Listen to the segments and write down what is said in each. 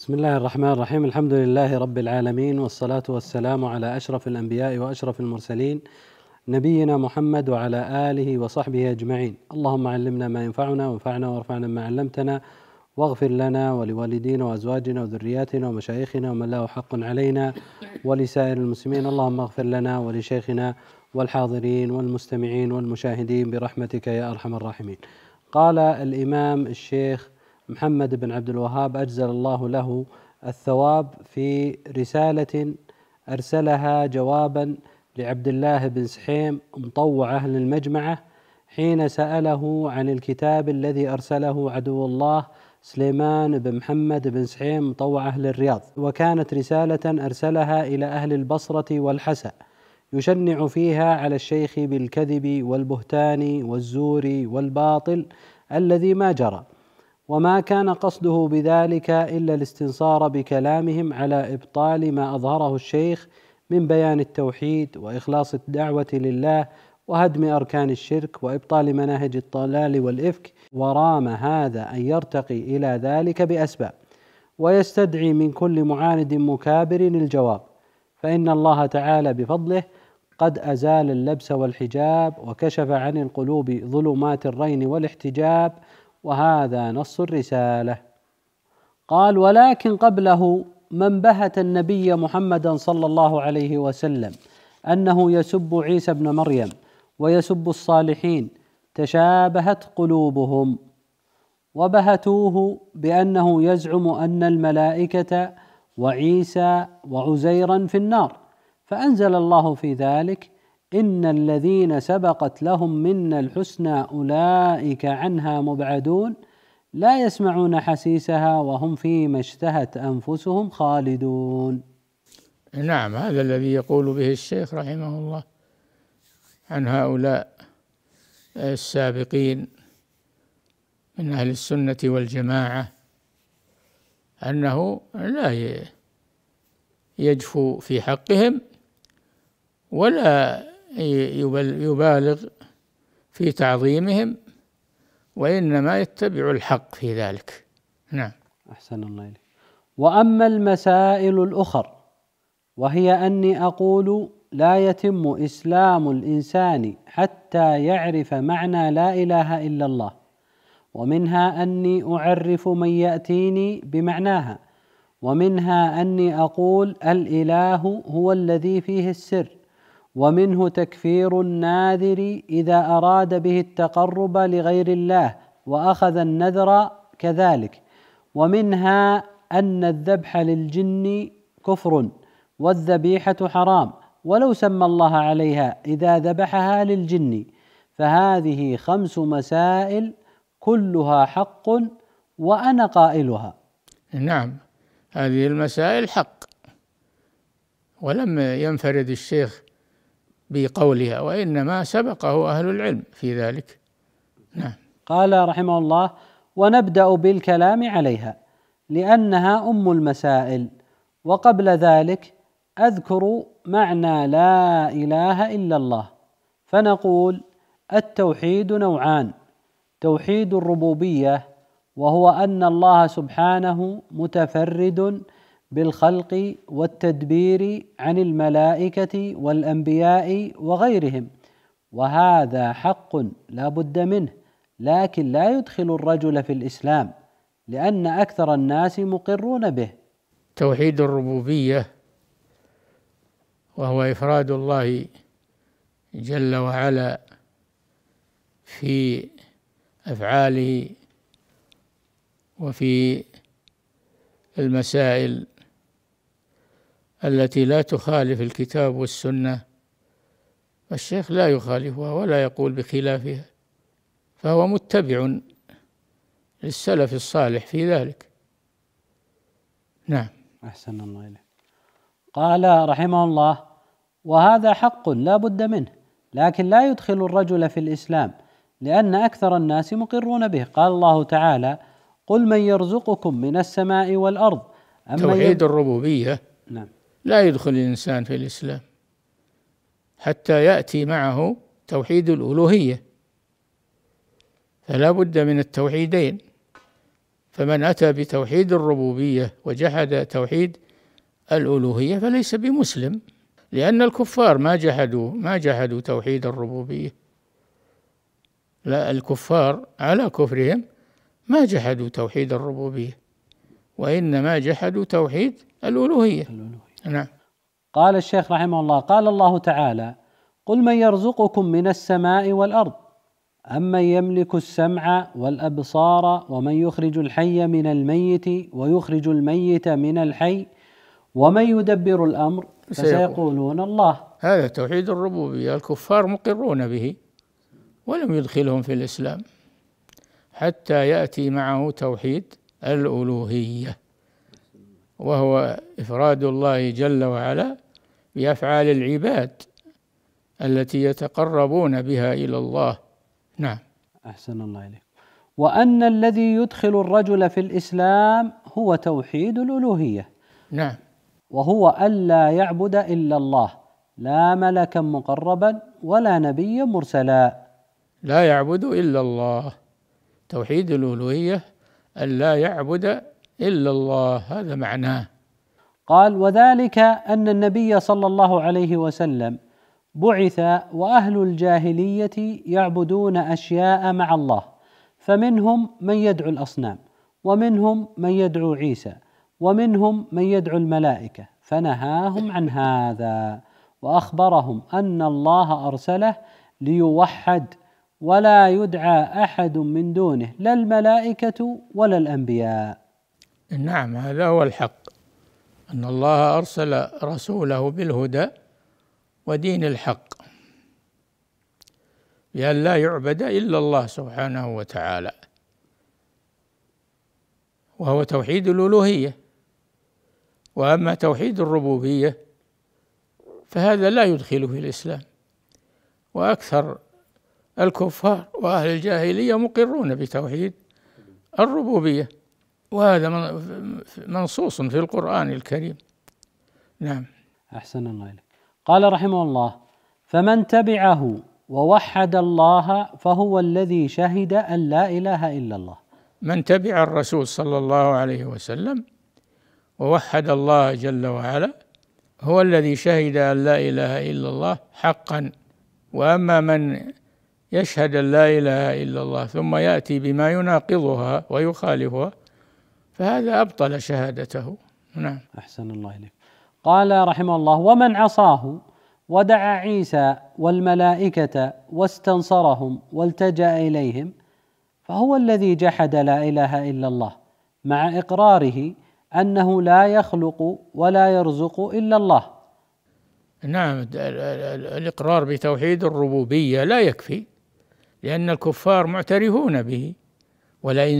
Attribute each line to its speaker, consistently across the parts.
Speaker 1: بسم الله الرحمن الرحيم. الحمد لله رب العالمين، والصلاة والسلام على أشرف الأنبياء وأشرف المرسلين، نبينا محمد وعلى آله وصحبه أجمعين. اللهم علمنا ما ينفعنا وانفعنا وارفعنا ما علمتنا، واغفر لنا ولوالدينا وأزواجنا وذرياتنا ومشايخنا ومن له حق علينا ولسائر المسلمين. اللهم اغفر لنا ولشيخنا والحاضرين والمستمعين والمشاهدين برحمتك يا أرحم الراحمين. قال الإمام الشيخ محمد بن عبد الوهاب أجزل الله له الثواب في رسالة أرسلها جوابا لعبد الله بن سحيم مطوع أهل المجمعة حين سأله عن الكتاب الذي أرسله عدو الله سليمان بن محمد بن سحيم مطوع أهل الرياض، وكانت رسالة أرسلها إلى أهل البصرة والحسا يشنع فيها على الشيخ بالكذب والبهتان والزور والباطل الذي ما جرى، وما كان قصده بذلك إلا الاستنصار بكلامهم على إبطال ما أظهره الشيخ من بيان التوحيد وإخلاص الدعوة لله وهدم أركان الشرك وإبطال مناهج الضلال والإفك، ورام هذا أن يرتقي إلى ذلك بأسباب، ويستدعي من كل معاند مكابر الجواب، فإن الله تعالى بفضله قد أزال اللبس والحجاب وكشف عن القلوب ظلمات الرين والاحتجاب، وهذا نص الرسالة. قال: ولكن قبله من بهت النبي محمدا صلى الله عليه وسلم أنه يسب عيسى ابن مريم ويسب الصالحين تشابهت قلوبهم، وبهتوه بأنه يزعم أن الملائكة وعيسى وعزيرا في النار، فأنزل الله في ذلك: إن الذين سبقت لهم منا الحسنى أولئك عنها مبعدون لا يسمعون حسيسها وهم فيما اشتهت أنفسهم خالدون.
Speaker 2: نعم، هذا الذي يقول به الشيخ رحمه الله عن هؤلاء السابقين من أهل السنة والجماعة أنه لا يجفو في حقهم ولا يبالغ في تعظيمهم، وإنما يتبع الحق في ذلك. نعم.
Speaker 1: أحسن الله إليك. وأما المسائل الأخر وهي أني أقول لا يتم إسلام الإنسان حتى يعرف معنى لا إله إلا الله، ومنها أني أعرف من يأتيني بمعناها، ومنها أني أقول الإله هو الذي فيه السر، ومنه تكفير الناذر إذا أراد به التقرب لغير الله وأخذ النذر كذلك، ومنها أن الذبح للجن كفر والذبيحة حرام ولو سمى الله عليها إذا ذبحها للجن، فهذه 5 مسائل كلها حق وأنا قائلها.
Speaker 2: نعم، هذه المسائل حق، ولم ينفرد الشيخ بقولها، وإنما سبقه أهل العلم في ذلك. نعم.
Speaker 1: قال رحمه الله: ونبدأ بالكلام عليها لأنها أم المسائل، وقبل ذلك أذكر معنى لا إله إلا الله، فنقول: التوحيد نوعان: توحيد الربوبية وهو أن الله سبحانه متفرد بالخلق والتدبير عن الملائكة والأنبياء وغيرهم، وهذا حق لا بد منه، لكن لا يدخل الرجل في الإسلام لأن أكثر الناس مقرون به.
Speaker 2: توحيد الربوبية وهو إفراد الله جل وعلا في أفعاله وفي المسائل التي لا تخالف الكتاب والسنة، الشيخ لا يخالفها ولا يقول بخلافها، فهو متبع للسلف الصالح في ذلك. نعم.
Speaker 1: أحسن الله إليك. قال رحمه الله: وهذا حق لا بد منه، لكن لا يدخل الرجل في الإسلام لأن أكثر الناس مقرون به. قال الله تعالى: قل من يرزقكم من السماء والأرض.
Speaker 2: توحيد الربوبية
Speaker 1: نعم.
Speaker 2: لا يدخل الإنسان في الإسلام حتى يأتي معه توحيد الألوهية، فلا بد من التوحيدين، فمن أتى بتوحيد الربوبية وجحد توحيد الألوهية فليس بمسلم، لأن الكفار ما جحدوا توحيد الربوبية، لا، الكفار على كفرهم ما جحدوا توحيد الربوبية، وإنما جحدوا توحيد الألوهية. نعم.
Speaker 1: قال الشيخ رحمه الله: قال الله تعالى: قل من يرزقكم من السماء والأرض أمن يملك السمع والأبصار ومن يخرج الحي من الميت ويخرج الميت من الحي ومن يدبر الأمر فسيقولون الله.
Speaker 2: هذا توحيد الربوبية، الكفار مقرون به ولم يدخلهم في الإسلام حتى يأتي معه توحيد الألوهية، وهو إفراد الله جل وعلا بأفعال العباد التي يتقربون بها إلى الله. نعم.
Speaker 1: أحسن الله إليك. وأن الذي يدخل الرجل في الإسلام هو توحيد الألوهية.
Speaker 2: نعم.
Speaker 1: وهو ألا يعبد إلا الله، لا ملكا مقربا ولا نبيا مرسلا.
Speaker 2: لا يعبد إلا الله، توحيد الألوهية ألا يعبد إلا الله، هذا معناه.
Speaker 1: قال: وذلك أن النبي صلى الله عليه وسلم بعث وأهل الجاهلية يعبدون أشياء مع الله، فمنهم من يدعو الأصنام، ومنهم من يدعو عيسى، ومنهم من يدعو الملائكة، فنهاهم عن هذا وأخبرهم أن الله أرسله ليوحد ولا يدعى أحد من دونه لا الملائكة ولا الأنبياء.
Speaker 2: نعم، هذا هو الحق، أن الله أرسل رسوله بالهدى ودين الحق بأن لا يعبد إلا الله سبحانه وتعالى، وهو توحيد الألوهية. وأما توحيد الربوبية فهذا لا يدخل في الإسلام، وأكثر الكفار وأهل الجاهلية مقرون بتوحيد الربوبية، وهذا منصوص في القرآن الكريم. نعم.
Speaker 1: أحسن الله إليك. قال رحمه الله: فمن تبعه ووحد الله فهو الذي شهد أن لا إله إلا الله.
Speaker 2: من تبع الرسول صلى الله عليه وسلم ووحد الله جل وعلا هو الذي شهد أن لا إله إلا الله حقا. وأما من يشهد أن لا إله إلا الله ثم يأتي بما يناقضها ويخالفها فهذا أبطل شهادته. نعم.
Speaker 1: أحسن الله إليك. قال رحمه الله: ومن عصاه ودعا عيسى والملائكة واستنصرهم والتجأ إليهم فهو الذي جحد لا إله إلا الله، مع إقراره أنه لا يخلق ولا يرزق إلا الله.
Speaker 2: نعم، الإقرار بتوحيد الربوبية لا يكفي، لأن الكفار معترفون به، ولئن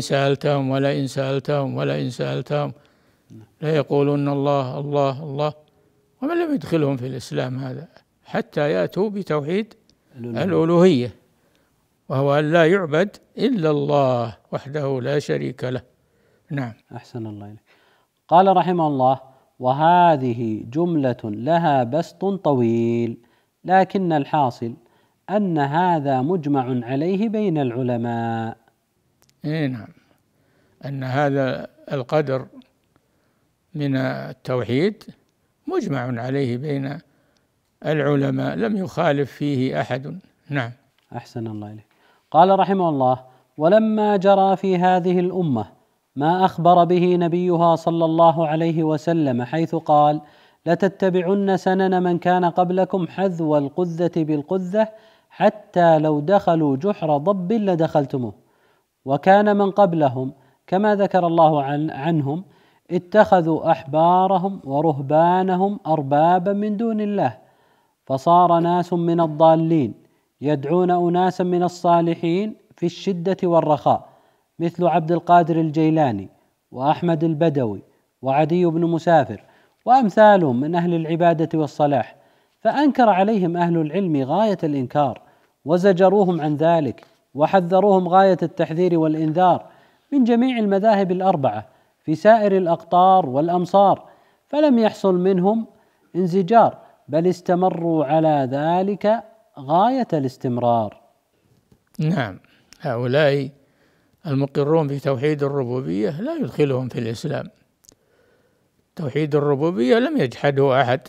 Speaker 2: سألتهم لا يقولون الله الله الله، ومن لم يدخلهم في الإسلام هذا حتى يأتوا بتوحيد الألوهية، وهو أن لا يعبد إلا الله وحده لا شريك له. نعم.
Speaker 1: أحسن الله إليك. قال رحمه الله: وهذه جملة لها بسط طويل، لكن الحاصل أن هذا مجمع عليه بين العلماء.
Speaker 2: نعم، أن هذا القدر من التوحيد مجمع عليه بين العلماء، لم يخالف فيه أحد. نعم.
Speaker 1: أحسن الله إليك. قال رحمه الله: ولما جرى في هذه الأمة ما أخبر به نبيها صلى الله عليه وسلم حيث قال: لتتبعن سنن من كان قبلكم حذو القذة بالقذة حتى لو دخلوا جحر ضب لدخلتموه، وكان من قبلهم كما ذكر الله عنهم اتخذوا أحبارهم ورهبانهم أربابا من دون الله، فصار ناس من الضالين يدعون أناسا من الصالحين في الشدة والرخاء، مثل عبد القادر الجيلاني وأحمد البدوي وعدي بن مسافر وأمثالهم من أهل العبادة والصلاح، فأنكر عليهم أهل العلم غاية الإنكار وزجروهم عن ذلك وحذروهم غاية التحذير والإنذار من جميع المذاهب الأربعة في سائر الأقطار والأمصار، فلم يحصل منهم انزجار، بل استمروا على ذلك غاية الاستمرار.
Speaker 2: نعم، هؤلاء المقرون بتوحيد الربوبية لا يدخلهم في الإسلام. توحيد الربوبية لم يجحده أحد،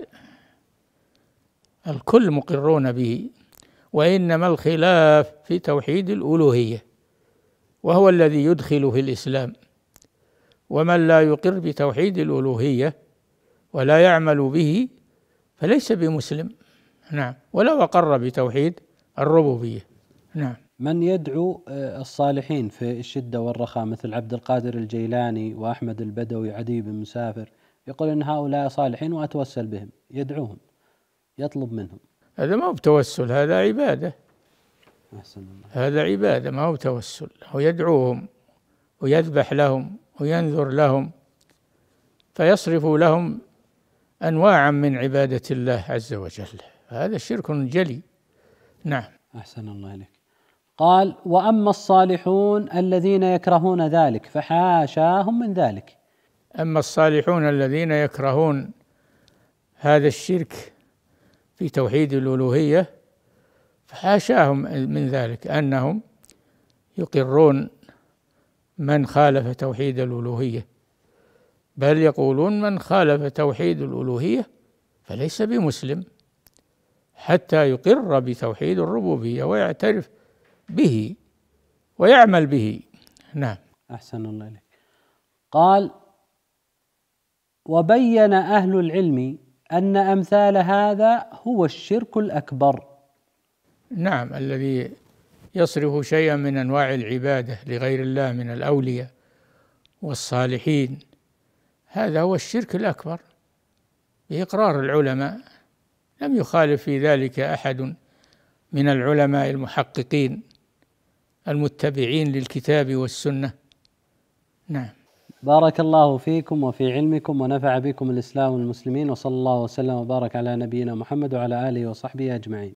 Speaker 2: الكل مقرون به، وإنما الخلاف في توحيد الألوهية، وهو الذي يدخل في الإسلام. ومن لا يقر بتوحيد الألوهية ولا يعمل به فليس بمسلم. نعم، ولو أقر بتوحيد الربوبية. نعم.
Speaker 1: من يدعو الصالحين في الشدة والرخاء مثل عبد القادر الجيلاني وأحمد البدوي وعدي بن مسافر، يقول إن هؤلاء صالحين وأتوسل بهم، يدعوهم، يطلب منهم.
Speaker 2: هذا ما هو بتوسل، هذا عبادة.
Speaker 1: أحسن الله.
Speaker 2: هذا عبادة ما هو توسل. هو يدعوهم ويذبح لهم وينذر لهم، فيصرف لهم أنواعا من عبادة الله عز وجل، هذا شرك جلي. نعم.
Speaker 1: أحسن الله إليك. قال: وأما الصالحون الذين يكرهون ذلك فحاشاهم من ذلك.
Speaker 2: أما الصالحون الذين يكرهون هذا الشرك في توحيد الألوهية فحاشاهم من ذلك، أنهم يقرون من خالف توحيد الألوهية، بل يقولون من خالف توحيد الألوهية فليس بمسلم حتى يقر بتوحيد الربوبية ويعترف به ويعمل به. نعم.
Speaker 1: أحسن الله إليك. قال: وبين أهل العلم أن أمثال هذا هو الشرك الأكبر.
Speaker 2: نعم، الذي يصرف شيئا من أنواع العبادة لغير الله من الأولياء والصالحين، هذا هو الشرك الأكبر بإقرار العلماء، لم يخالف في ذلك أحد من العلماء المحققين المتبعين للكتاب والسنة. نعم.
Speaker 1: بارك الله فيكم وفي علمكم ونفع بكم الإسلام والمسلمين، وصلى الله وسلم وبارك على نبينا محمد وعلى آله وصحبه أجمعين.